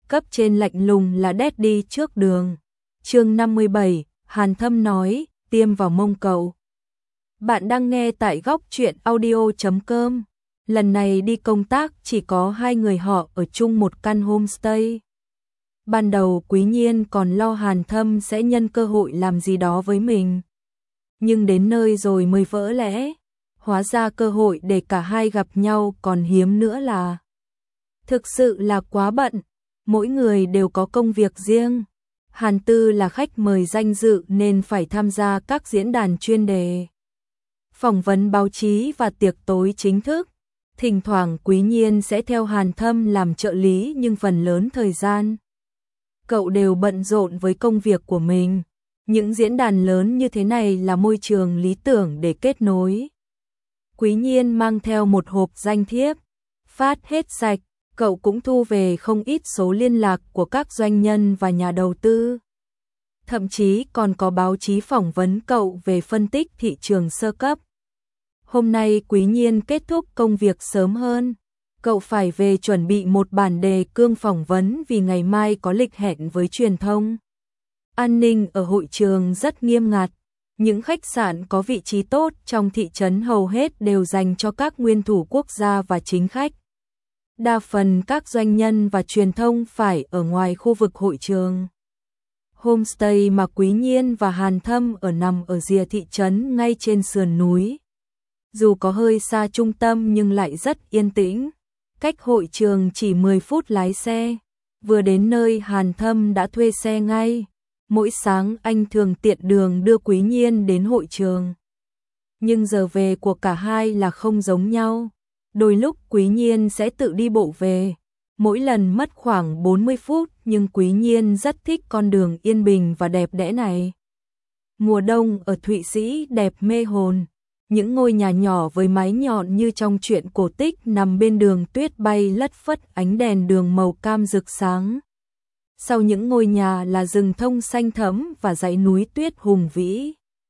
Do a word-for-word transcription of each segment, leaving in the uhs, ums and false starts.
cấp trên lạnh lùng là đét đi trước đường. Chương năm mươi bảy, Hàn Thâm nói, tiêm vào mông cậu. Bạn đang nghe tại góc truyện audio chấm com. Lần này đi công tác chỉ có hai người họ ở chung một căn homestay. Ban đầu Quý Nhiên còn lo Hàn Thâm sẽ nhân cơ hội làm gì đó với mình. Nhưng đến nơi rồi mới vỡ lẽ. Hóa ra cơ hội để cả hai gặp nhau còn hiếm nữa là. Thực sự là quá bận. Mỗi người đều có công việc riêng. Hàn Tư là khách mời danh dự nên phải tham gia các diễn đàn chuyên đề, phỏng vấn báo chí và tiệc tối chính thức. Thỉnh thoảng Quý Nhiên sẽ theo Hàn Thâm làm trợ lý nhưng phần lớn thời gian cậu đều bận rộn với công việc của mình. Những diễn đàn lớn như thế này là môi trường lý tưởng để kết nối. Quý Nhiên mang theo một hộp danh thiếp, phát hết sạch, cậu cũng thu về không ít số liên lạc của các doanh nhân và nhà đầu tư. Thậm chí còn có báo chí phỏng vấn cậu về phân tích thị trường sơ cấp. Hôm nay Quý Nhiên kết thúc công việc sớm hơn. Cậu phải về chuẩn bị một bản đề cương phỏng vấn vì ngày mai có lịch hẹn với truyền thông. An ninh ở hội trường rất nghiêm ngặt. Những khách sạn có vị trí tốt trong thị trấn hầu hết đều dành cho các nguyên thủ quốc gia và chính khách. Đa phần các doanh nhân và truyền thông phải ở ngoài khu vực hội trường. Homestay mà Quý Nhiên và Hàn Thâm ở nằm ở rìa thị trấn ngay trên sườn núi. Dù có hơi xa trung tâm nhưng lại rất yên tĩnh. Cách hội trường chỉ mười phút lái xe. Vừa đến nơi Hàn Thâm đã thuê xe ngay. Mỗi sáng anh thường tiện đường đưa Quý Nhiên đến hội trường. Nhưng giờ về của cả hai là không giống nhau. Đôi lúc Quý Nhiên sẽ tự đi bộ về. Mỗi lần mất khoảng bốn mươi phút nhưng Quý Nhiên rất thích con đường yên bình và đẹp đẽ này. Mùa đông ở Thụy Sĩ đẹp mê hồn. Những ngôi nhà nhỏ với mái nhọn như trong truyện cổ tích nằm bên đường tuyết bay lất phất, ánh đèn đường màu cam rực sáng. Sau những ngôi nhà là rừng thông xanh thẫm và dãy núi tuyết hùng vĩ.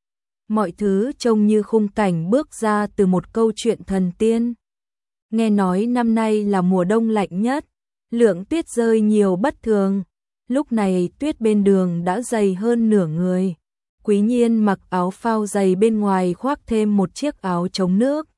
Mọi thứ trông như khung cảnh bước ra từ một câu chuyện thần tiên. Nghe nói năm nay là mùa đông lạnh nhất, lượng tuyết rơi nhiều bất thường. Lúc này tuyết bên đường đã dày hơn nửa người. Quý Nhiên mặc áo phao dày bên ngoài khoác thêm một chiếc áo chống nước.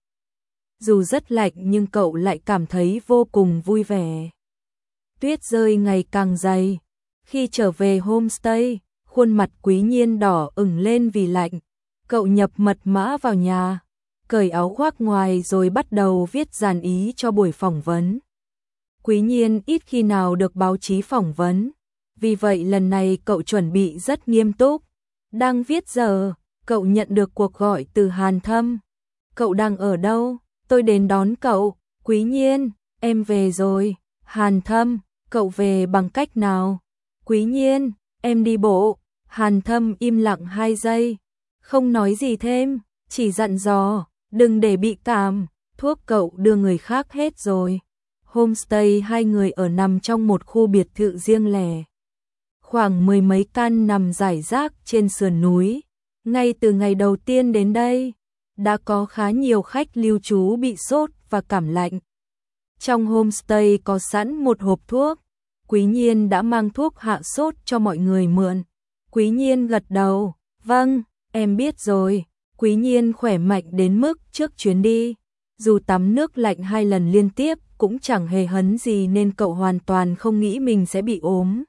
Dù rất lạnh nhưng cậu lại cảm thấy vô cùng vui vẻ. Tuyết rơi ngày càng dày. Khi trở về homestay, khuôn mặt Quý Nhiên đỏ ửng lên vì lạnh. Cậu nhập mật mã vào nhà, cởi áo khoác ngoài rồi bắt đầu viết dàn ý cho buổi phỏng vấn. Quý Nhiên ít khi nào được báo chí phỏng vấn, vì vậy lần này cậu chuẩn bị rất nghiêm túc. Đang viết giờ, cậu nhận được cuộc gọi từ Hàn Thâm. Cậu đang ở đâu? Tôi đến đón cậu. Quý Nhiên, em về rồi. Hàn Thâm, cậu về bằng cách nào? Quý Nhiên, em đi bộ. Hàn Thâm im lặng hai giây, không nói gì thêm, chỉ dặn dò, đừng để bị cảm, thuốc cậu đưa người khác hết rồi. Homestay hai người ở nằm trong một khu biệt thự riêng lẻ. Khoảng mười mấy căn nằm rải rác trên sườn núi. Ngay từ ngày đầu tiên đến đây, đã có khá nhiều khách lưu trú bị sốt và cảm lạnh. Trong homestay có sẵn một hộp thuốc. Quý Nhiên đã mang thuốc hạ sốt cho mọi người mượn. Quý Nhiên gật đầu, vâng, em biết rồi. Quý Nhiên khỏe mạnh đến mức trước chuyến đi. Dù tắm nước lạnh hai lần liên tiếp cũng chẳng hề hấn gì nên cậu hoàn toàn không nghĩ mình sẽ bị ốm.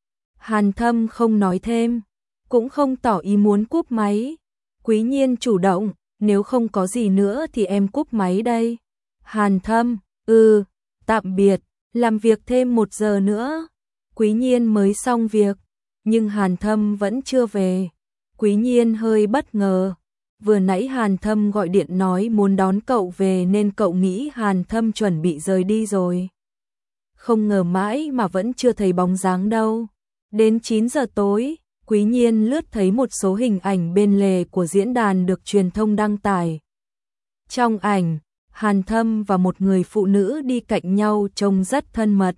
Hàn Thâm không nói thêm, cũng không tỏ ý muốn cúp máy. Quý Nhiên chủ động, nếu không có gì nữa thì em cúp máy đây. Hàn Thâm, ừ, tạm biệt, làm việc thêm một giờ nữa. Quý Nhiên mới xong việc, nhưng Hàn Thâm vẫn chưa về. Quý Nhiên hơi bất ngờ. Vừa nãy Hàn Thâm gọi điện nói muốn đón cậu về nên cậu nghĩ Hàn Thâm chuẩn bị rời đi rồi. Không ngờ mãi mà vẫn chưa thấy bóng dáng đâu. Đến chín giờ tối, Quý Nhiên lướt thấy một số hình ảnh bên lề của diễn đàn được truyền thông đăng tải. Trong ảnh, Hàn Thâm và một người phụ nữ đi cạnh nhau trông rất thân mật.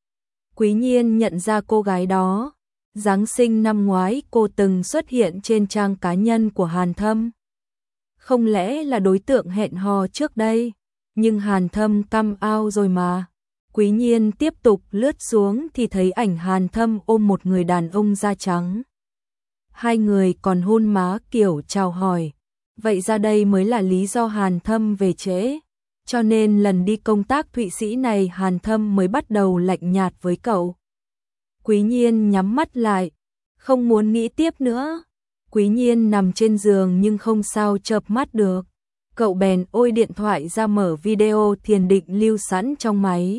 Quý Nhiên nhận ra cô gái đó. Giáng sinh năm ngoái cô từng xuất hiện trên trang cá nhân của Hàn Thâm. Không lẽ là đối tượng hẹn hò trước đây? Nhưng Hàn Thâm căm ao rồi mà. Quý Nhiên tiếp tục lướt xuống thì thấy ảnh Hàn Thâm ôm một người đàn ông da trắng. Hai người còn hôn má kiểu chào hỏi. Vậy ra đây mới là lý do Hàn Thâm về trễ. Cho nên lần đi công tác Thụy Sĩ này Hàn Thâm mới bắt đầu lạnh nhạt với cậu. Quý Nhiên nhắm mắt lại, không muốn nghĩ tiếp nữa. Quý Nhiên nằm trên giường nhưng không sao chợp mắt được. Cậu bèn ôi điện thoại ra mở video thiền định lưu sẵn trong máy.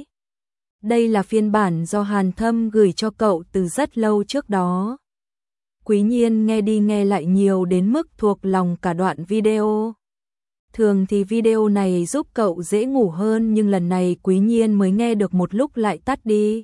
Đây là phiên bản do Hàn Thâm gửi cho cậu từ rất lâu trước đó. Quý Nhiên nghe đi nghe lại nhiều đến mức thuộc lòng cả đoạn video. Thường thì video này giúp cậu dễ ngủ hơn nhưng lần này Quý Nhiên mới nghe được một lúc lại tắt đi.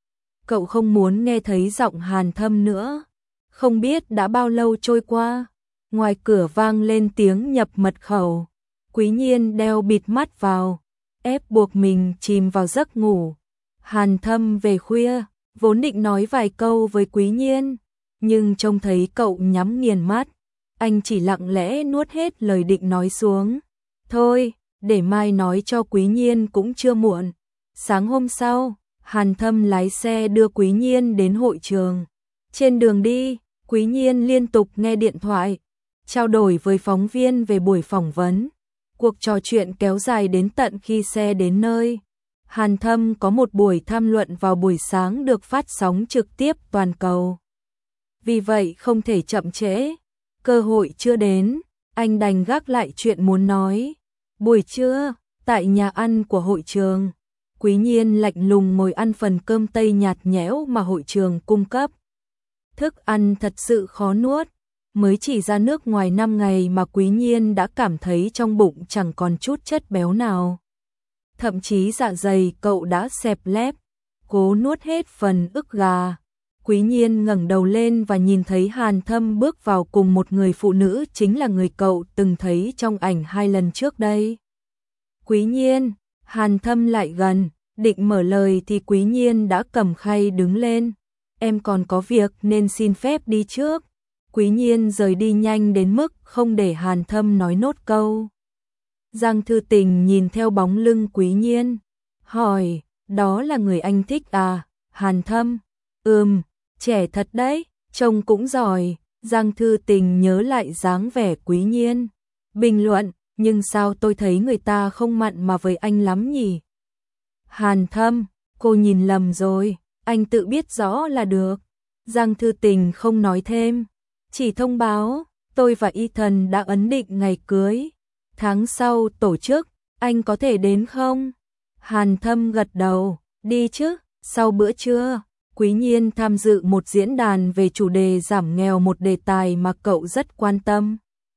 Cậu không muốn nghe thấy giọng Hàn Thâm nữa. Không biết đã bao lâu trôi qua, ngoài cửa vang lên tiếng nhập mật khẩu. Quý Nhiên đeo bịt mắt vào, ép buộc mình chìm vào giấc ngủ. Hàn Thâm về khuya, vốn định nói vài câu với Quý Nhiên, nhưng trông thấy cậu nhắm nghiền mắt, anh chỉ lặng lẽ nuốt hết lời định nói xuống. Thôi, để mai nói cho Quý Nhiên cũng chưa muộn. Sáng hôm sau, Hàn Thâm lái xe đưa Quý Nhiên đến hội trường. Trên đường đi, Quý Nhiên liên tục nghe điện thoại, trao đổi với phóng viên về buổi phỏng vấn. Cuộc trò chuyện kéo dài đến tận khi xe đến nơi. Hàn Thâm có một buổi tham luận vào buổi sáng được phát sóng trực tiếp toàn cầu. Vì vậy không thể chậm trễ. Cơ hội chưa đến, anh đành gác lại chuyện muốn nói. Buổi trưa, tại nhà ăn của hội trường, Quý Nhiên lạnh lùng ngồi ăn phần cơm tây nhạt nhẽo mà hội trường cung cấp. Thức ăn thật sự khó nuốt, mới chỉ ra nước ngoài năm ngày mà Quý Nhiên đã cảm thấy trong bụng chẳng còn chút chất béo nào. Thậm chí dạ dày cậu đã xẹp lép, cố nuốt hết phần ức gà. Quý Nhiên ngẩng đầu lên và nhìn thấy Hàn Thâm bước vào cùng một người phụ nữ chính là người cậu từng thấy trong ảnh hai lần trước đây. Quý Nhiên, Hàn Thâm lại gần, định mở lời thì Quý Nhiên đã cầm khay đứng lên. Em còn có việc nên xin phép đi trước. Quý Nhiên rời đi nhanh đến mức không để Hàn Thâm nói nốt câu. Giang Thư Tình nhìn theo bóng lưng Quý Nhiên, hỏi, đó là người anh thích à? Hàn Thâm, ừm, trẻ thật đấy, trông cũng giỏi. Giang Thư Tình nhớ lại dáng vẻ Quý Nhiên, bình luận, nhưng sao tôi thấy người ta không mặn mà với anh lắm nhỉ? Hàn Thâm, cô nhìn lầm rồi, anh tự biết rõ là được. Giang Thư Tình không nói thêm, chỉ thông báo, tôi và Ethan đã ấn định ngày cưới. Tháng sau tổ chức, anh có thể đến không? Hàn Thâm gật đầu, đi chứ. Sau bữa trưa, Quý Nhiên tham dự một diễn đàn về chủ đề giảm nghèo, một đề tài mà cậu rất quan tâm.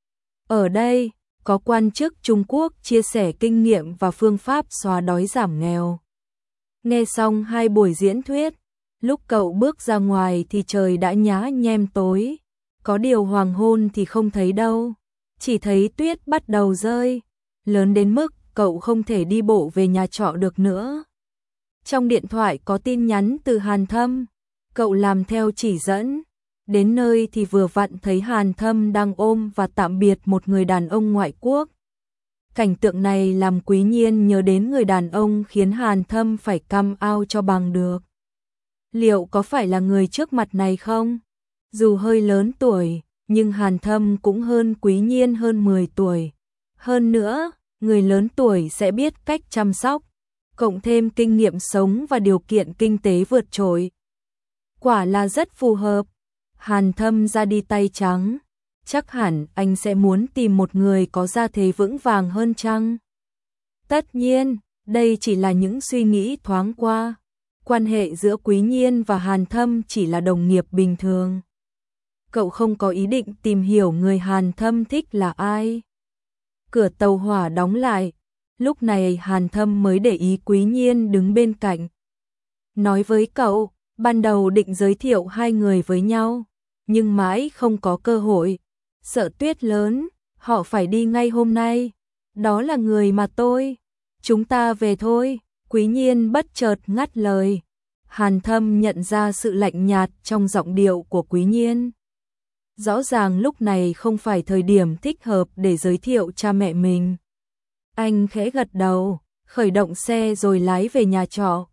Ở đây, có quan chức Trung Quốc chia sẻ kinh nghiệm và phương pháp xóa đói giảm nghèo. Nghe xong hai buổi diễn thuyết, lúc cậu bước ra ngoài thì trời đã nhá nhem tối. Có điều hoàng hôn thì không thấy đâu, chỉ thấy tuyết bắt đầu rơi, lớn đến mức cậu không thể đi bộ về nhà trọ được nữa. Trong điện thoại có tin nhắn từ Hàn Thâm, cậu làm theo chỉ dẫn. Đến nơi thì vừa vặn thấy Hàn Thâm đang ôm và tạm biệt một người đàn ông ngoại quốc. Cảnh tượng này làm Quý Nhiên nhớ đến người đàn ông khiến Hàn Thâm phải căm ao cho bằng được. Liệu có phải là người trước mặt này không? Dù hơi lớn tuổi, nhưng Hàn Thâm cũng hơn Quý Nhiên hơn mười tuổi. Hơn nữa, người lớn tuổi sẽ biết cách chăm sóc, cộng thêm kinh nghiệm sống và điều kiện kinh tế vượt trội. Quả là rất phù hợp. Hàn Thâm ra đi tay trắng, chắc hẳn anh sẽ muốn tìm một người có gia thế vững vàng hơn chăng? Tất nhiên, đây chỉ là những suy nghĩ thoáng qua. Quan hệ giữa Quý Nhiên và Hàn Thâm chỉ là đồng nghiệp bình thường. Cậu không có ý định tìm hiểu người Hàn Thâm thích là ai. Cửa tàu hỏa đóng lại, lúc này Hàn Thâm mới để ý Quý Nhiên đứng bên cạnh. Nói với cậu, ban đầu định giới thiệu hai người với nhau, nhưng mãi không có cơ hội. Sợ tuyết lớn, họ phải đi ngay hôm nay. Đó là người mà tôi. Chúng ta về thôi. Quý Nhiên bất chợt ngắt lời. Hàn Thâm nhận ra sự lạnh nhạt trong giọng điệu của Quý Nhiên. Rõ ràng lúc này không phải thời điểm thích hợp để giới thiệu cha mẹ mình. Anh khẽ gật đầu, khởi động xe rồi lái về nhà trọ.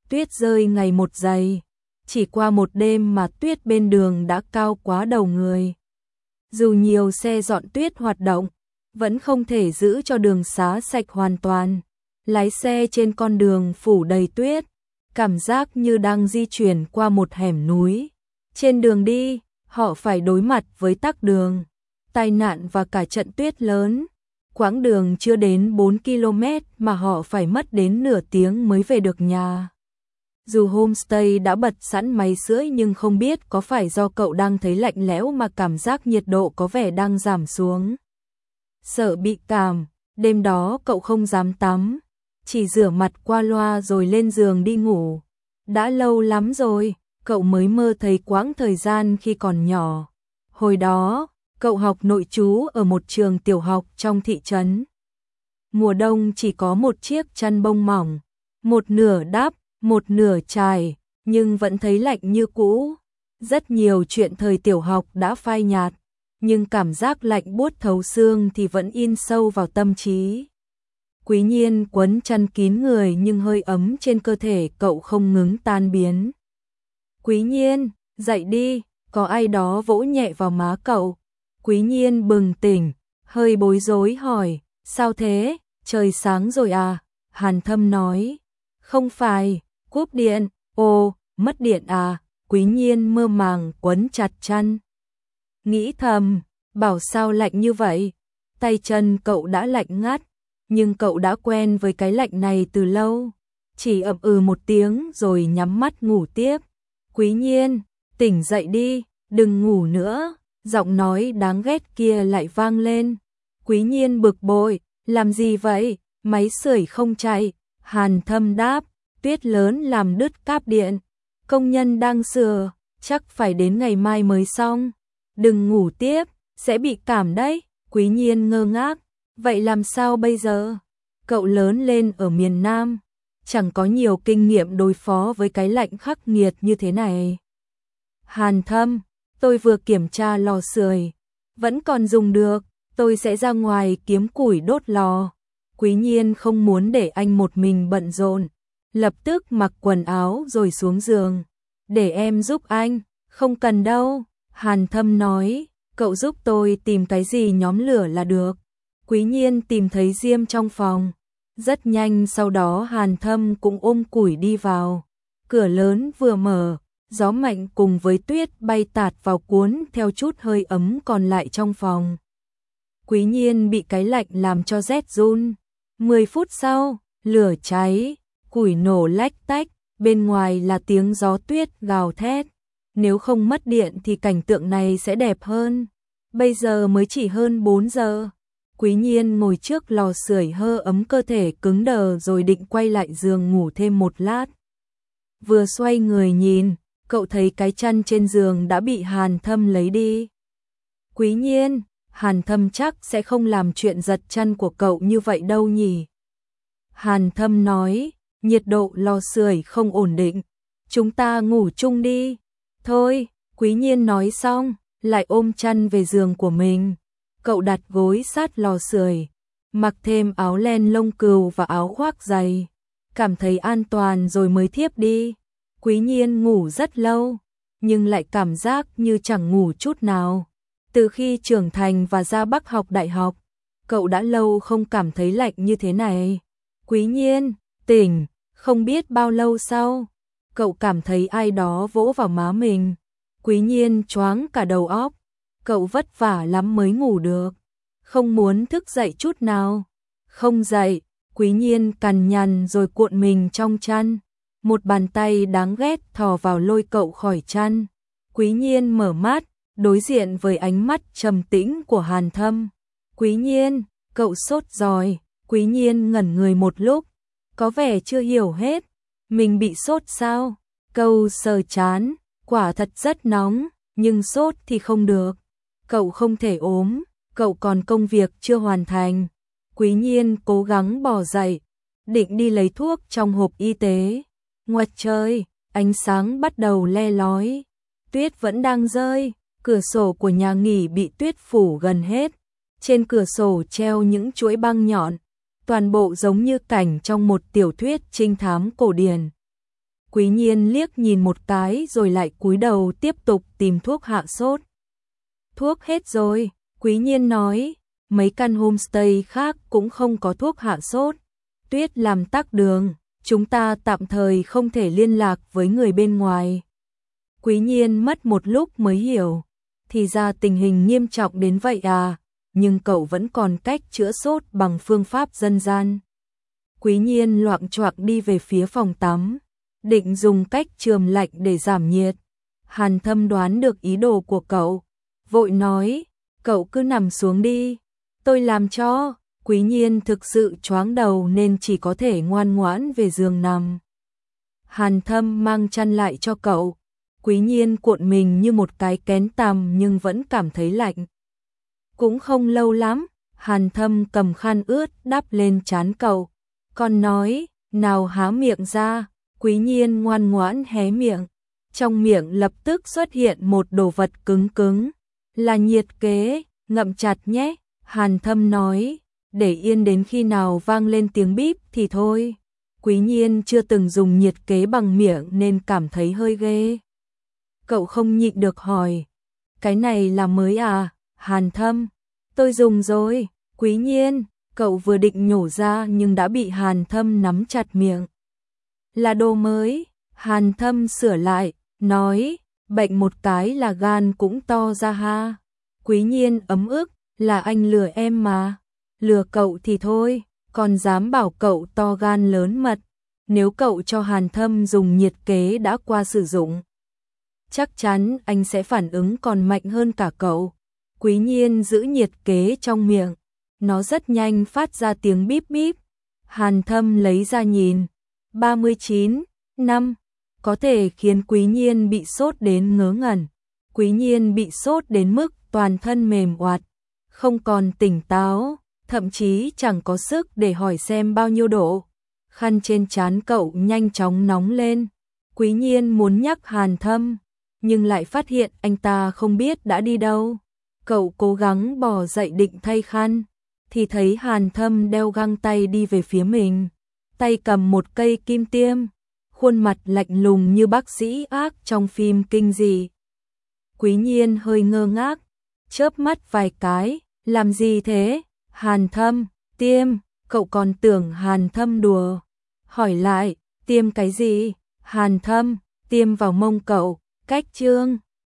tuyết rơi ngày một dày. Chỉ qua một đêm mà tuyết bên đường đã cao quá đầu người. Dù nhiều xe dọn tuyết hoạt động, vẫn không thể giữ cho đường xá sạch hoàn toàn. Lái xe trên con đường phủ đầy tuyết, cảm giác như đang di chuyển qua một hẻm núi. Trên đường đi, họ phải đối mặt với tắc đường, tai nạn và cả trận tuyết lớn. Quãng đường chưa đến bốn ki lô mét mà họ phải mất đến nửa tiếng mới về được nhà. Dù homestay đã bật sẵn máy sưởi nhưng không biết có phải do cậu đang thấy lạnh lẽo mà cảm giác nhiệt độ có vẻ đang giảm xuống. Sợ bị cảm, đêm đó cậu không dám tắm, chỉ rửa mặt qua loa rồi lên giường đi ngủ. Đã lâu lắm rồi, cậu mới mơ thấy quãng thời gian khi còn nhỏ. Hồi đó, cậu học nội trú ở một trường tiểu học trong thị trấn. Mùa đông chỉ có một chiếc chăn bông mỏng, một nửa đắp, một nửa trải, nhưng vẫn thấy lạnh như cũ. Rất nhiều chuyện thời tiểu học đã phai nhạt, nhưng cảm giác lạnh buốt thấu xương thì vẫn in sâu vào tâm trí. Quý Nhiên quấn chăn kín người nhưng hơi ấm trên cơ thể cậu không ngừng tan biến. Quý Nhiên, dậy đi, có ai đó vỗ nhẹ vào má cậu. Quý Nhiên bừng tỉnh, hơi bối rối hỏi, sao thế, trời sáng rồi à? Hàn Thâm nói, không phải, cúp điện, ồ, mất điện à? Quý Nhiên mơ màng quấn chặt chăn. Nghĩ thầm, bảo sao lạnh như vậy? Tay chân cậu đã lạnh ngắt, nhưng cậu đã quen với cái lạnh này từ lâu. Chỉ ậm ừ một tiếng rồi nhắm mắt ngủ tiếp. Quý Nhiên, tỉnh dậy đi, đừng ngủ nữa. Giọng nói đáng ghét kia lại vang lên. Quý Nhiên bực bội, làm gì vậy? Máy sưởi không chạy. Hàn Thâm đáp, tuyết lớn làm đứt cáp điện. Công nhân đang sửa, chắc phải đến ngày mai mới xong. Đừng ngủ tiếp, sẽ bị cảm đấy. Quý Nhiên ngơ ngác, vậy làm sao bây giờ? Cậu lớn lên ở miền Nam, chẳng có nhiều kinh nghiệm đối phó với cái lạnh khắc nghiệt như thế này. Hàn Thâm, tôi vừa kiểm tra lò sưởi, vẫn còn dùng được, tôi sẽ ra ngoài kiếm củi đốt lò. Quý Nhiên không muốn để anh một mình bận rộn, lập tức mặc quần áo rồi xuống giường. Để em giúp anh, không cần đâu. Hàn Thâm nói, cậu giúp tôi tìm cái gì nhóm lửa là được. Quý Nhiên tìm thấy diêm trong phòng. Rất nhanh sau đó Hàn Thâm cũng ôm củi đi vào. Cửa lớn vừa mở, gió mạnh cùng với tuyết bay tạt vào cuốn theo chút hơi ấm còn lại trong phòng. Quý Nhiên bị cái lạnh làm cho rét run. Mười phút sau, lửa cháy, củi nổ lách tách, bên ngoài là tiếng gió tuyết gào thét. Nếu không mất điện thì cảnh tượng này sẽ đẹp hơn. Bây giờ mới chỉ hơn bốn giờ. Quý Nhiên ngồi trước lò sưởi hơ ấm cơ thể cứng đờ rồi định quay lại giường ngủ thêm một lát. Vừa xoay người nhìn, cậu thấy cái chăn trên giường đã bị Hàn Thâm lấy đi. Quý Nhiên, Hàn Thâm chắc sẽ không làm chuyện giật chăn của cậu như vậy đâu nhỉ? Hàn Thâm nói, nhiệt độ lò sưởi không ổn định, chúng ta ngủ chung đi. Thôi, Quý Nhiên nói xong, lại ôm chăn về giường của mình. Cậu đặt gối sát lò sưởi, mặc thêm áo len lông cừu và áo khoác dày, cảm thấy an toàn rồi mới thiếp đi. Quý Nhiên ngủ rất lâu, nhưng lại cảm giác như chẳng ngủ chút nào. Từ khi trưởng thành và ra Bắc học đại học, cậu đã lâu không cảm thấy lạnh như thế này. Quý Nhiên, tỉnh, không biết bao lâu sau, cậu cảm thấy ai đó vỗ vào má mình. Quý Nhiên choáng cả đầu óc, cậu vất vả lắm mới ngủ được, không muốn thức dậy chút nào. Không dậy, Quý Nhiên cằn nhằn rồi cuộn mình trong chăn. Một bàn tay đáng ghét thò vào lôi cậu khỏi chăn. Quý Nhiên mở mắt, đối diện với ánh mắt trầm tĩnh của Hàn Thâm. Quý Nhiên, cậu sốt rồi. Quý Nhiên ngẩn người một lúc, có vẻ chưa hiểu hết. Mình bị sốt sao? Cậu sờ chán, quả thật rất nóng, nhưng sốt thì không được. Cậu không thể ốm, cậu còn công việc chưa hoàn thành. Quý Nhiên cố gắng bò dậy, định đi lấy thuốc trong hộp y tế. Ngoài trời, ánh sáng bắt đầu le lói. Tuyết vẫn đang rơi, cửa sổ của nhà nghỉ bị tuyết phủ gần hết. Trên cửa sổ treo những chuỗi băng nhọn, toàn bộ giống như cảnh trong một tiểu thuyết trinh thám cổ điển. Quý Nhiên liếc nhìn một cái rồi lại cúi đầu tiếp tục tìm thuốc hạ sốt. Thuốc hết rồi, Quý Nhiên nói, mấy căn homestay khác cũng không có thuốc hạ sốt. Tuyết làm tắc đường, chúng ta tạm thời không thể liên lạc với người bên ngoài. Quý Nhiên mất một lúc mới hiểu, thì ra tình hình nghiêm trọng đến vậy à, nhưng cậu vẫn còn cách chữa sốt bằng phương pháp dân gian. Quý Nhiên loạng choạng đi về phía phòng tắm, định dùng cách chườm lạnh để giảm nhiệt. Hàn Thâm đoán được ý đồ của cậu, vội nói, cậu cứ nằm xuống đi, tôi làm cho. Quý Nhiên thực sự choáng đầu nên chỉ có thể ngoan ngoãn về giường nằm. Hàn Thâm mang chăn lại cho cậu. Quý Nhiên cuộn mình như một cái kén tằm nhưng vẫn cảm thấy lạnh. Cũng không lâu lắm, Hàn Thâm cầm khăn ướt đắp lên trán cậu, còn nói, nào há miệng ra. Quý Nhiên ngoan ngoãn hé miệng, trong miệng lập tức xuất hiện một đồ vật cứng cứng, là nhiệt kế, ngậm chặt nhé. Hàn Thâm nói, để yên đến khi nào vang lên tiếng bíp thì thôi. Quý Nhiên chưa từng dùng nhiệt kế bằng miệng nên cảm thấy hơi ghê. Cậu không nhịn được hỏi, cái này là mới à? Hàn Thâm, tôi dùng rồi. Quý Nhiên, cậu vừa định nhổ ra nhưng đã bị Hàn Thâm nắm chặt miệng. Là đồ mới. Hàn Thâm sửa lại, nói, bệnh một cái là gan cũng to ra ha. Quý Nhiên ấm ức, là anh lừa em mà. Lừa cậu thì thôi, còn dám bảo cậu to gan lớn mật. Nếu cậu cho Hàn Thâm dùng nhiệt kế đã qua sử dụng, chắc chắn anh sẽ phản ứng còn mạnh hơn cả cậu. Quý Nhiên giữ nhiệt kế trong miệng, nó rất nhanh phát ra tiếng bíp bíp. Hàn Thâm lấy ra nhìn, ba mươi chín năm, có thể khiến Quý Nhiên bị sốt đến ngớ ngẩn. Quý Nhiên bị sốt đến mức toàn thân mềm oạt, không còn tỉnh táo, thậm chí chẳng có sức để hỏi xem bao nhiêu độ. Khăn trên trán cậu nhanh chóng nóng lên. Quý Nhiên muốn nhắc Hàn Thâm, nhưng lại phát hiện anh ta không biết đã đi đâu. Cậu cố gắng bò dậy định thay khăn, thì thấy Hàn Thâm đeo găng tay đi về phía mình, tay cầm một cây kim tiêm, khuôn mặt lạnh lùng như bác sĩ ác trong phim kinh dị. Quý Nhiên hơi ngơ ngác, chớp mắt vài cái, làm gì thế? Hàn Thâm, tiêm. Cậu còn tưởng Hàn Thâm đùa, hỏi lại, tiêm cái gì? Hàn Thâm, tiêm vào mông cậu. Cách chương